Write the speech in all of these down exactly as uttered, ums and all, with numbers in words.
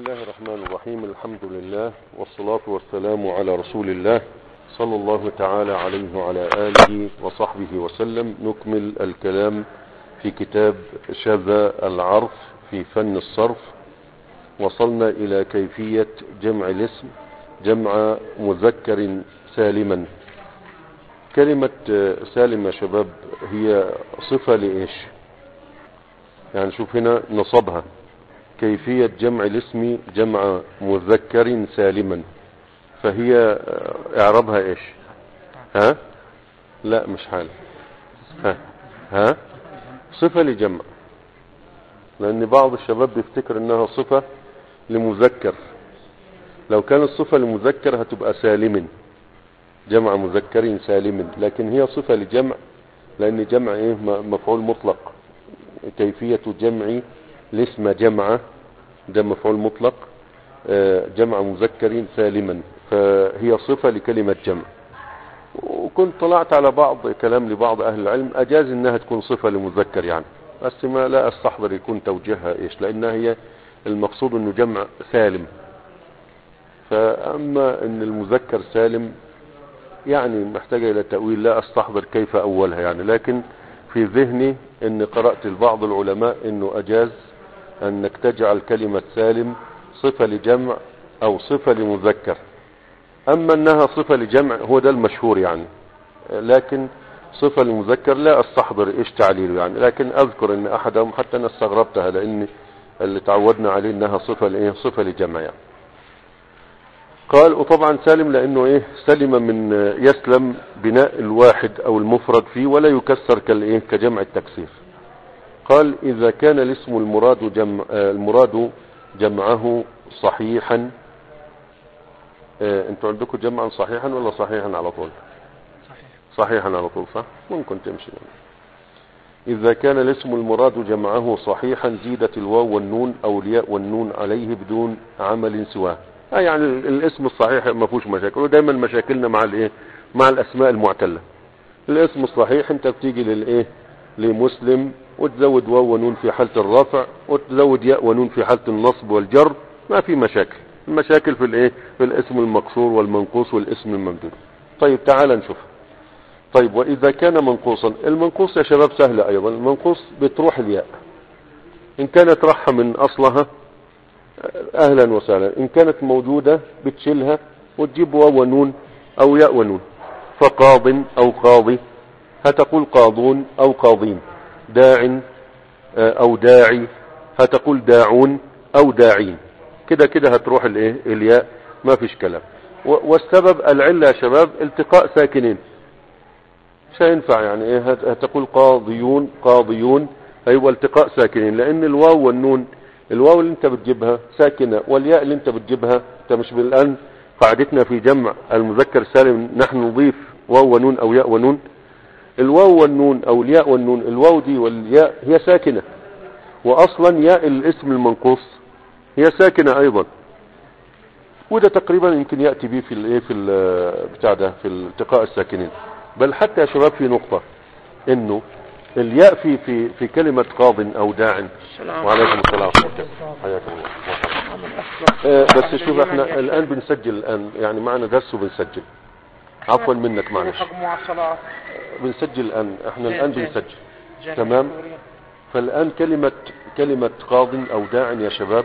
الله الرحمن الرحيم. الحمد لله والصلاة والسلام على رسول الله صلى الله تعالى عليه وعلى آله وصحبه وسلم. نكمل الكلام في كتاب شذا العرف في فن الصرف. وصلنا إلى كيفية جمع الاسم جمع مذكر سالما. كلمة سالم يا شباب هي صفة لإيش؟ يعني شوف هنا نصبها كيفية جمع الاسم جمع مذكر سالما، فهي اعربها ايش؟ ها لا مش حال، ها ها صفة لجمع، لان بعض الشباب بيفتكر انها صفة لمذكر. لو كانت صفة لمذكر هتبقى سالم، جمع مذكر سالم، لكن هي صفة لجمع لان جمع ايه؟ مفعول مطلق. كيفية جمع الاسم جمع ده مفعول مطلق، جمع مذكر سالما، فهي صفة لكلمة جمع. وكنت طلعت على بعض كلام لبعض اهل العلم اجاز انها تكون صفة لمذكر يعني، بس ما لا استحضر يكون توجيهها ايش، لانها هي المقصود انه جمع سالم. فاما ان المذكر سالم يعني محتاجة الى تأويل، لا استحضر كيف اولها يعني، لكن في ذهني ان قرأت لبعض العلماء انه اجاز انك تجعل كلمة سالم صفة لجمع او صفة لمذكر. اما انها صفة لجمع هو ده المشهور يعني، لكن صفة لمذكر لا استحضر ايش تعليله يعني، لكن اذكر ان احدهم حتى انا استغربتها لان اللي تعودنا عليه انها صفة لايه؟ صفة لجمع يعني. قال وطبعا سالم لانه ايه؟ سلم من يسلم بناء الواحد او المفرد فيه ولا يكسر كالايه؟ كجمع التكسير. قال اذا كان الاسم المراد جمع المراد جمعه صحيحا. اه انتوا عندكم جمعا صحيحا ولا صحيحا على طول؟ صحيح. صحيحا على طول صح، ممكن تمشي يعني. اذا كان الاسم المراد جمعه صحيحا زيدت الواو والنون او الياء والنون عليه بدون عمل سواه. اه يعني الاسم الصحيح ما فيهوش مشاكل، ودايما مشاكلنا مع الايه؟ مع الاسماء المعتله. الاسم الصحيح انت بتيجي للايه؟ لمسلم وتزود واو ونون في حالة الرفع وتزود ياء ونون في حالة النصب والجر، ما في مشاكل. المشاكل في الايه؟ في الاسم المقصور والمنقوص والاسم الممدود. طيب تعال نشوف. طيب واذا كان منقوصا، المنقوص يا شباب سهلة ايضا. المنقوص بتروح الياء ان كانت رحة من اصلها اهلا وسهلا، ان كانت موجودة بتشيلها وتجيب واو ونون او ياء ونون. فقاض او قاضي هتقول قاضون او قاضين. داع او داعي هتقول داعون او داعين. كده كده هتروح الايه؟ الياء، ما فيش كلام. والسبب العلة يا شباب التقاء ساكنين، مش هينفع يعني ايه؟ هتقول قاضيون قاضيون ايوه التقاء ساكنين، لان الواو والنون، الواو اللي انت بتجيبها ساكنة والياء اللي انت بتجيبها انت مش بالان قاعدتنا في جمع المذكر السالم نحن نضيف واو ونون او ياء ونون. الواو والنون او الياء والنون، الواو دي والياء هي ساكنة، واصلا ياء الاسم المنقوص هي ساكنة ايضا. وده تقريبا يمكن يأتي به في الايه؟ في بتاع ده في التقاء الساكنين. بل حتى يا شباب في نقطة انه الياء في في في كلمة قاض او داع. وعليكم السلام ورحمة الله، حياكم الله. بس شوف احنا الان بنسجل الان يعني معنا درس وبنسجل. عفوا منك معلش، بنسجل الان، احنا الان بنسجل تمام. فالان كلمة كلمة قاض او داع يا شباب،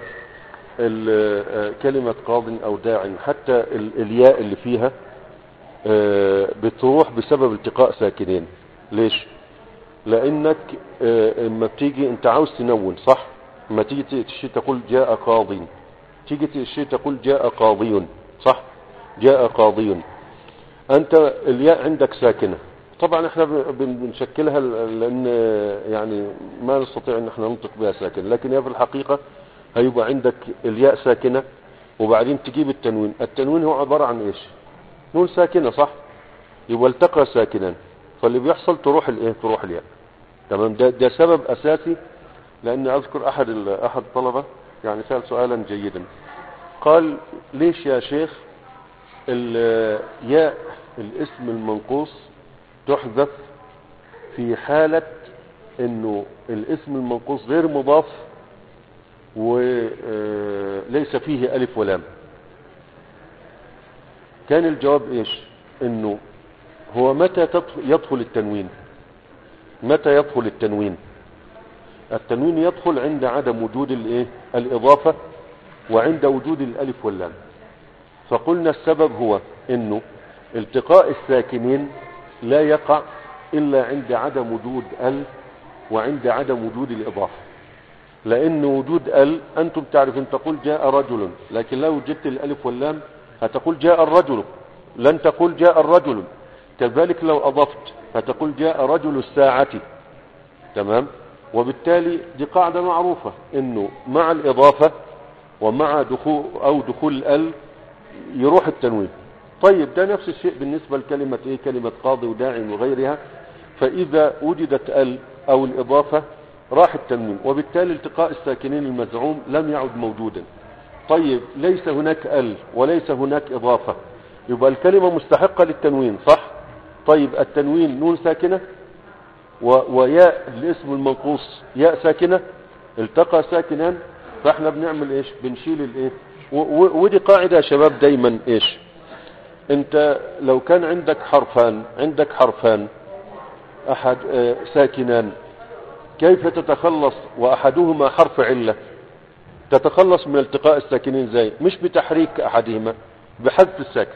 كلمة قاض او داع حتى الياء اللي فيها بتروح بسبب التقاء ساكنين. ليش؟ لانك اما بتيجي انت عاوز تنون صح، اما تيجي تشي تقول جاء قاضي، تيجي تشي تقول جاء قاضي صح، جاء قاضي، انت الياء عندك ساكنة. طبعا احنا بنشكلها لان يعني ما نستطيع ان احنا ننطق بها ساكن، لكن هي في الحقيقة هيبقى عندك الياء ساكنة وبعدين تجيب التنوين. التنوين هو عبارة عن ايش؟ نون ساكنة صح، يبقى التقى ساكنا، فاللي بيحصل تروح الايه؟ تروح الياء تمام. ده ده سبب اساسي. لان اذكر احد احد الطلبة يعني سأل سؤالا جيدا، قال ليش يا شيخ الياء الاسم المنقوص تحذف في حالة انه الاسم المنقوص غير مضاف وليس فيه ألف ولام، كان الجواب إيش؟ إنه هو متى يدخل التنوين؟ متى يدخل التنوين؟ التنوين يدخل عند عدم وجود الايه الإضافة وعند وجود الألف واللام. فقلنا السبب هو إنه التقاء الساكنين لا يقع إلا عند عدم وجود ال وعند عدم وجود الإضافة، لأن وجود ال أنتم تعرفون تقول جاء رجل، لكن لو وجدت الألف واللام هتقول جاء الرجل، لن تقول جاء الرجل. كذلك لو أضفت هتقول جاء رجل الساعة. تمام؟ وبالتالي دي قاعدة معروفة إنه مع الإضافة ومع دخول أو دخول ال يروح التنوين. طيب ده نفس الشيء بالنسبة لكلمة إيه؟ كلمة قاضي وداعي وغيرها، فإذا وجدت ال أو الإضافة راح التنوين، وبالتالي التقاء الساكنين المزعوم لم يعد موجودا. طيب ليس هناك ال وليس هناك إضافة، يبقى الكلمة مستحقة للتنوين، صح؟ طيب التنوين نون ساكنة وياء الاسم المنقوص ياء ساكنة، التقى ساكنان، فاحنا بنعمل ايش؟ بنشيل الايه. ودي قاعدة يا شباب دايما ايش؟ انت لو كان عندك حرفان عندك حرفان احد اه ساكنان، كيف تتخلص واحدهما حرف علة؟ تتخلص من التقاء الساكنين زي مش بتحريك احدهما، بحذف الساكن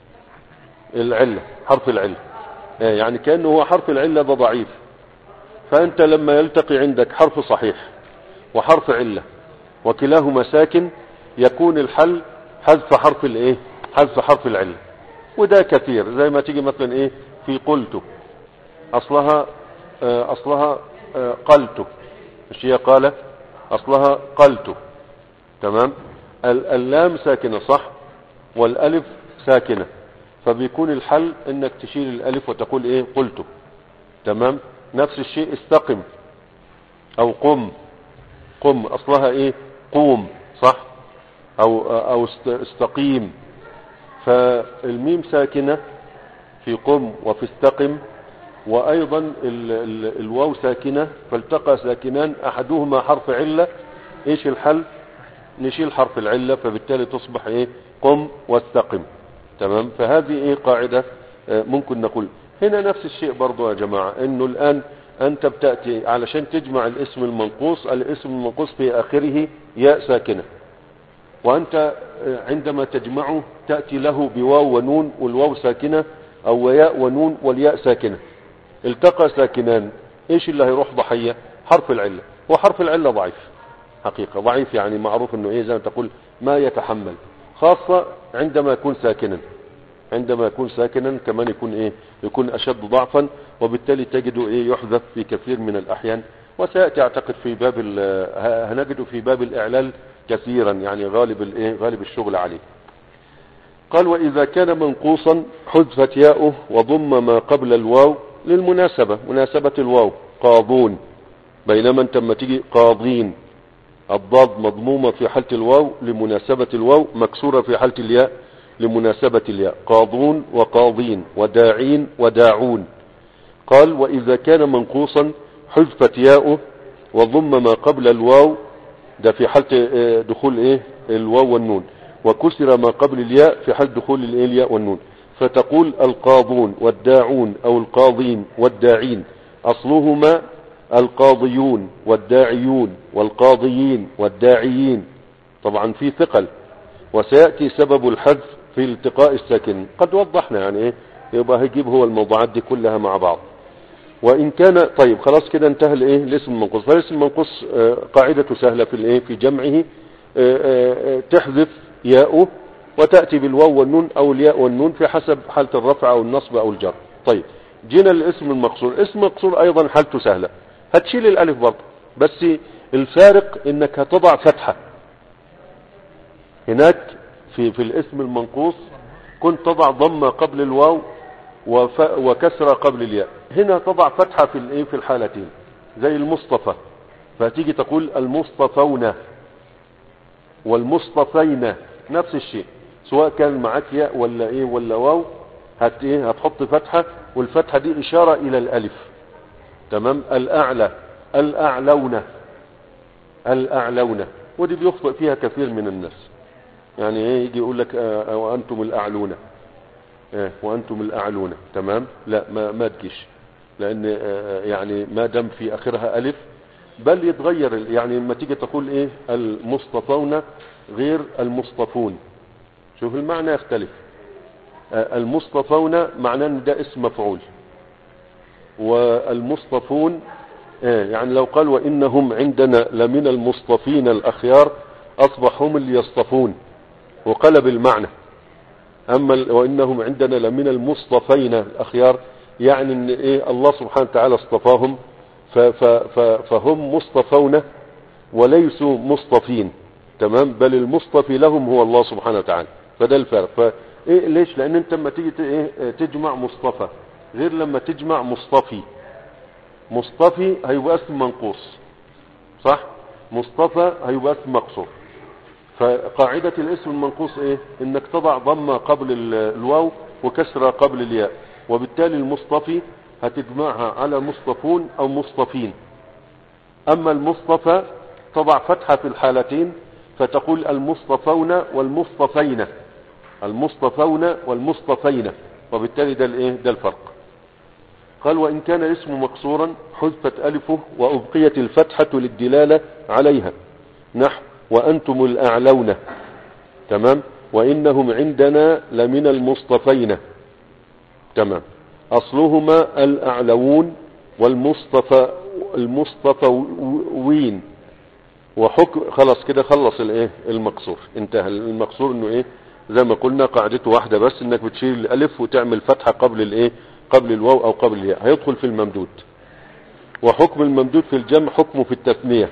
العلة، حرف العلة. اه يعني كأنه هو حرف العلة ده ضعيف، فانت لما يلتقي عندك حرف صحيح وحرف علة وكلاهما ساكن يكون الحل حذف حرف الايه؟ حذف حرف العلة. وده كثير، زي ما تيجي مثلا ايه في قلت، اصلها اه اصلها اه قلت، مش هي قال، اصلها قلت. تمام؟ اللام ساكنة صح والالف ساكنة، فبيكون الحل انك تشيل الالف وتقول ايه؟ قلت. تمام؟ نفس الشيء استقم او قم، قم اصلها ايه؟ قوم، صح؟ او او استقيم. فالميم ساكنة في قم وفي استقم، وايضا ال ال الواو ساكنة، فالتقى ساكنان احدهما حرف علة، ايش الحل؟ نشيل حرف العلة، فبالتالي تصبح ايه؟ قم واستقم. تمام؟ فهذه ايه قاعدة ممكن نقول. هنا نفس الشيء برضو يا جماعة، انه الان انت بتأتي علشان تجمع الاسم المنقوص، الاسم المنقوص في اخره ياء ساكنة، وانت عندما تجمعه تأتي له بواو ونون، والواو ساكنة، او ياء ونون والياء ساكنة، التقى ساكنان، ايش اللي هيروح ضحية؟ حرف العلة. وحرف العلة ضعيف حقيقة، ضعيف يعني معروف انه ايه، زي ما تقول ما يتحمل، خاصة عندما يكون ساكنا. عندما يكون ساكنا كمان يكون ايه؟ يكون اشد ضعفا، وبالتالي تجده ايه؟ يحذف في كثير من الاحيان. وسيأتي اعتقد في باب هنجده في باب الاعلال كثيرا، يعني غالب الايه؟ غالب الشغل عليه. قال واذا كان منقوصا حذفت ياؤه وضم ما قبل الواو للمناسبة، مناسبة الواو قاضون، بينما انت لما تيجي قاضين الضاد مضمومة في حالة الواو لمناسبة الواو، مكسورة في حالة الياء لمناسبة الياء، قاضون وقاضين وداعين وداعون. قال واذا كان منقوصا حذفت ياؤه وضم ما قبل الواو، ده في حالة دخول ايه؟ الواو والنون، وكسر ما قبل الياء في حال دخول الياء والنون، فتقول القاضون والداعون او القاضين والداعين، اصلهما القاضيون والداعيون والقاضيين والداعيين، طبعا في ثقل. وسيأتي سبب الحذف في التقاء الساكن، قد وضحنا يعني ايه، يبقى هيجيب هو الموضوعات دي كلها مع بعض. وان كان طيب خلاص كده انتهى الايه؟ الاسم المنقوص. فالاسم المنقوص قاعدته سهلة في الايه؟ في جمعه، تحذف ياؤه وتأتي بالواو والنون او الياء والنون في حسب حالة الرفع او النصب او الجر. طيب جينا للاسم المقصور. اسم مقصور ايضا حالته سهلة، هتشيل الالف برضه، بس الفارق انك هتضع فتحة. هناك في في الاسم المنقوص كنت تضع ضمة قبل الواو وكسرة قبل الياء، هنا تضع فتحة في الايه؟ في الحالتين، زي المصطفى، فتيجي تقول المصطفون والمصطفين، نفس الشيء، سواء كان معك ياء ولا ايه ولا واو، هت ايه؟ هتحط فتحة، والفتحة دي اشارة الى الالف. تمام؟ الاعلى، الاعلون، الاعلون، ودي بيخطئ فيها كثير من الناس. يعني ايه يجي يقول لك اه وانتم الاعلون، اه وانتم الاعلون، تمام، لا ما ما تجيش، لان اه يعني ما دام في اخرها الف، بل يتغير يعني لما تيجي تقول ايه المصطفون غير المصطفون، شوف المعنى يختلف. اه المصطفون معناه ان ده اسم مفعول، والمصطفون اه يعني لو قال وانهم عندنا لمن المصطفين الاخيار اصبح هم اللي يصطفون وقلب المعنى. اما وانهم عندنا لمن المصطفين الاخيار يعني ان ايه الله سبحانه وتعالى اصطفاهم، فهم مصطفون وليسوا مصطفين، تمام، بل المصطفي لهم هو الله سبحانه وتعالى. فده الفرق. فايه ليش؟ لان انت لما تيجي ايه تجمع مصطفى غير لما تجمع مصطفي. مصطفي هيبقى اسم منقوص، صح؟ مصطفى هيبقى اسم مقصور. فقاعدة الاسم المنقوص ايه؟ انك تضع ضمة قبل الواو وكسرة قبل الياء، وبالتالي المصطفي هتجمعها على مصطفون او مصطفين. اما المصطفى تضع فتحة في الحالتين فتقول المصطفون والمصطفين، المصطفون والمصطفين، وبالتالي ده الايه؟ ده الفرق. قال وان كان الاسم مكسورا حذفت الفه وابقيت الفتحة للدلالة عليها، نحو وانتم الاعلون، تمام، وانهم عندنا لمن المصطفين، تمام. اصلهما الاعلوون والمصطفى المصطفوين. وحكم خلاص كده خلص الايه المقصور، انتهى المقصور. انه ايه زي ما قلنا قاعدته واحده بس، انك بتشيل الالف وتعمل فتحه قبل الايه قبل الواو او قبل الياء، هيدخل في الممدود. وحكم الممدود في الجمع حكمه في التثنيه.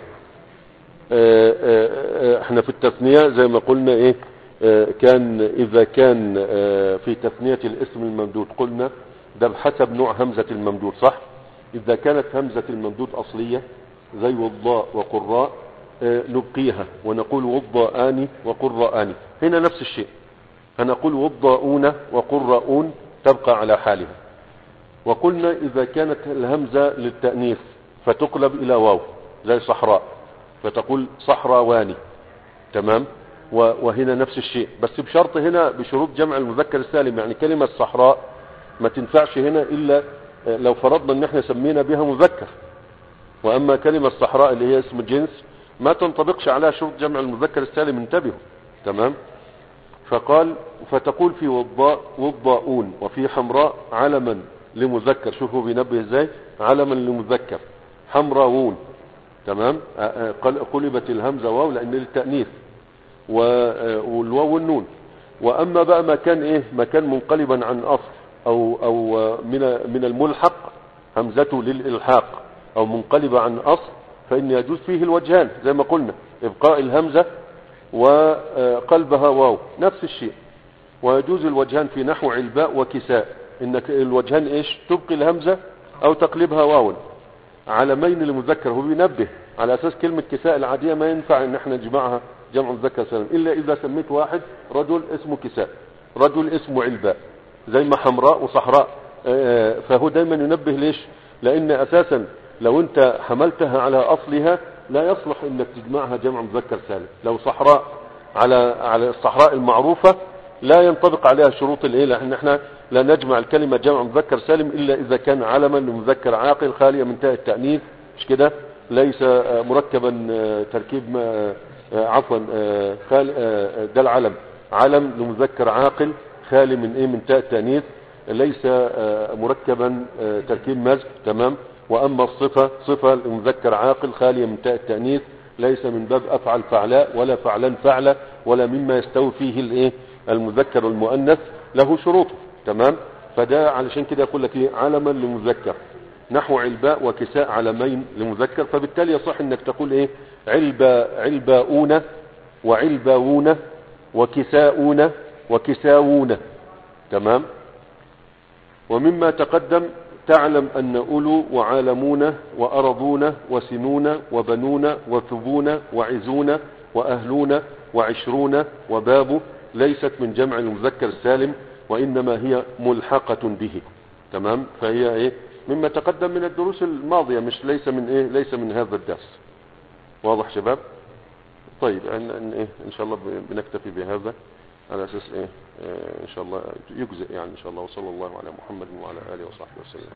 اه اه احنا في التثنيه زي ما قلنا ايه اه كان اذا كان اه في تثنيه الاسم الممدود قلنا ده بحسب نوع همزه الممدود، صح؟ اذا كانت همزه الممدود اصليه زي وضاء وقراء اه نبقيها ونقول وضاءان وقراءان. هنا نفس الشيء، هنقول وضاؤون وقراؤون تبقى على حالها. وقلنا اذا كانت الهمزه للتانيث فتقلب الى واو زي صحراء فتقول صحراواني، تمام. وهنا نفس الشيء، بس بشرط هنا بشروط جمع المذكر السالم. يعني كلمة صحراء ما تنفعش هنا الا لو فرضنا ان احنا سمينا بها مذكر، واما كلمة صحراء اللي هي اسم جنس ما تنطبقش عليها شروط جمع المذكر السالم، انتبهوا، تمام. فقال فتقول في وضاء وضاؤون، وفي حمراء علما لمذكر، شوفوا بينبه ازاي، علما لمذكر حمراوون، تمام. قلبت الهمزة واو لان للتأنيث والواو والنون. واما بقى ما كان ايه ما كان منقلبا عن اصل او او من من الملحق همزته للالحاق او منقلبة عن اصل، فان يجوز فيه الوجهان زي ما قلنا، ابقاء الهمزة وقلبها واو نفس الشيء. ويجوز الوجهان في نحو علباء وكساء، انك الوجهان ايش؟ تبقي الهمزة او تقلبها واو. علمين للمذكر، هو بينبه على اساس كلمة كساء العادية ما ينفع ان احنا نجمعها جمع مذكر سالم الا اذا سميت واحد رجل اسمه كساء، رجل اسمه علباء، زي ما حمراء وصحراء. فهو دايما ينبه ليش؟ لان اساسا لو انت حملتها على اصلها لا يصلح انك تجمعها جمع مذكر سالم. لو صحراء على على الصحراء المعروفة لا ينطبق عليها شروط الايه، لان احنا لا نجمع الكلمة جمع مذكر سالم الا اذا كان علما لمذكر عاقل خالية من تاء التأنيث، مش كده؟ ليس مركبا تركيب عفوا ده العلم، علم لمذكر عاقل خالي من ايه من تاء التأنيث، ليس مركبا تركيب مزج، تمام. واما الصفة صفة لمذكر عاقل خالية من تاء التأنيث، ليس من باب افعل فعلاء ولا فعلان فعلة ولا مما يستوي فيه الايه المذكر والمؤنث، له شروطه، تمام. فده علشان كده يقول لك ايه علما لمذكر، نحو علباء وكساء علمين لمذكر. فبالتالي يصح انك تقول ايه علباء علباؤون وعلباؤون وكساؤون وكساوون، تمام. ومما تقدم تعلم ان اولو وعالمون وارضون وسنون وبنون وثبون وعزون واهلون وعشرون وباب ليست من جمع المذكر السالم، وانما هي ملحقة به، تمام. فهي ايه مما تقدم من الدروس الماضية، مش ليس من ايه ليس من هذا الدرس. واضح شباب؟ طيب ان, إن, إيه ان شاء الله بنكتفي بهذا على اساس ايه, إيه ان شاء الله يجزئ يعني ان شاء الله. وصلى الله على محمد وعلى اله وصحبه وسلم.